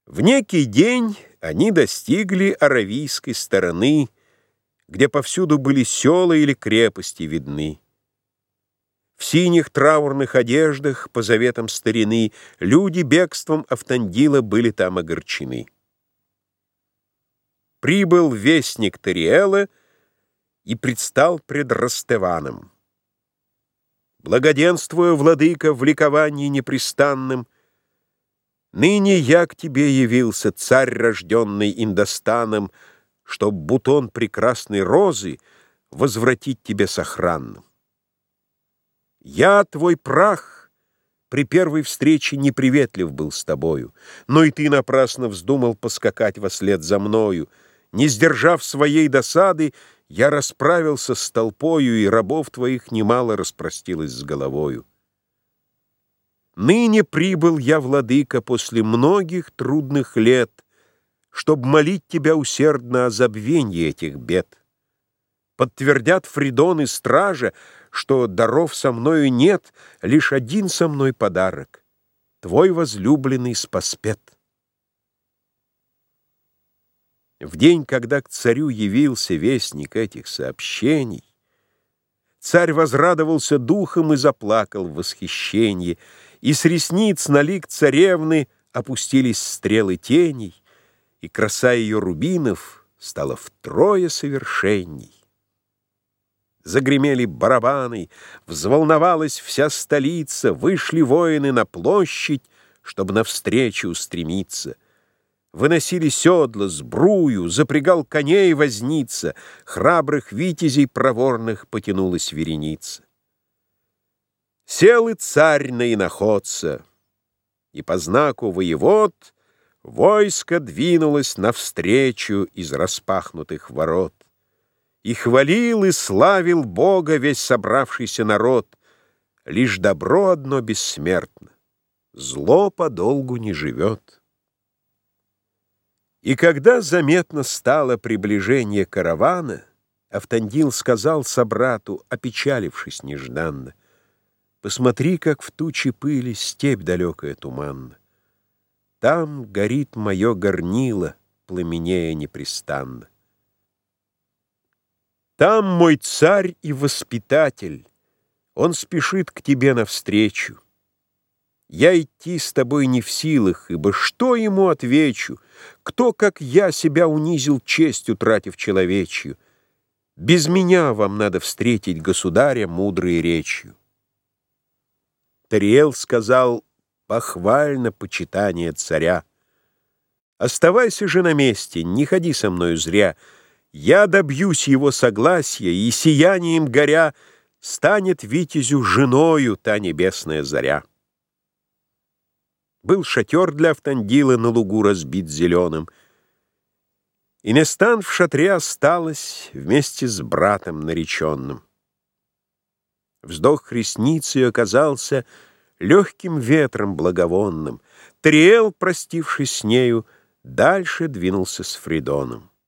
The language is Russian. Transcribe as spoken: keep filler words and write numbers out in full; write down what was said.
В некий день они достигли Аравийской стороны, где повсюду были села или крепости видны. В синих траурных одеждах, по заветам старины, люди бегством Автандила были там огорчены. Прибыл вестник Тариэла и предстал пред Ростеваном. «Благоденствуя, владыка, в ликовании непрестанном, ныне я к тебе явился, царь, рожденный Индостаном, чтоб бутон прекрасной розы возвратить тебе сохранным. Я, твой прах, при первой встрече неприветлив был с тобою, но и ты напрасно вздумал поскакать вослед за мною. Не сдержав своей досады, я расправился с толпою, и рабов твоих немало распростилось с головою. Ныне прибыл я, владыка, после многих трудных лет, чтоб молить тебя усердно о забвении этих бед. Подтвердят Фридон и стража, что даров со мною нет, лишь один со мной подарок — твой возлюбленный Спаспет. В день, когда к царю явился вестник этих сообщений, царь возрадовался духом и заплакал в восхищении, и с ресниц на лик царевны опустились стрелы теней, и краса ее рубинов стала втрое совершенней. Загремели барабаны, взволновалась вся столица, вышли воины на площадь, чтобы навстречу устремиться. Выносили седла, сбрую, запрягал коней возница, храбрых витязей проворных потянулась вереница. Сел и царь на иноходца, и по знаку воевод войско двинулось навстречу из распахнутых ворот. И хвалил и славил Бога весь собравшийся народ. Лишь добро одно бессмертно, зло подолгу не живет. И когда заметно стало приближение каравана, Автандил сказал собрату, опечалившись нежданно: «Посмотри, как в тучи пыли степь далекая туманна. Там горит мое горнило, пламенея непрестанно. Там мой царь и воспитатель, он спешит к тебе навстречу. Я идти с тобой не в силах, ибо что ему отвечу? Кто, как я, себя унизил честь, утратив человечью? Без меня вам надо встретить государя мудрой речью». Тариэл сказал похвально почитание царя: «Оставайся же на месте, не ходи со мною зря. Я добьюсь его согласия, и сиянием горя станет витязю женою та небесная заря». Был шатер для Автандила на лугу разбит зеленым, и Нестан в шатре осталась вместе с братом нареченным. Вздох ресниц ее оказался легким ветром благовонным. Тариэл, простившись с нею, дальше двинулся с Фридоном.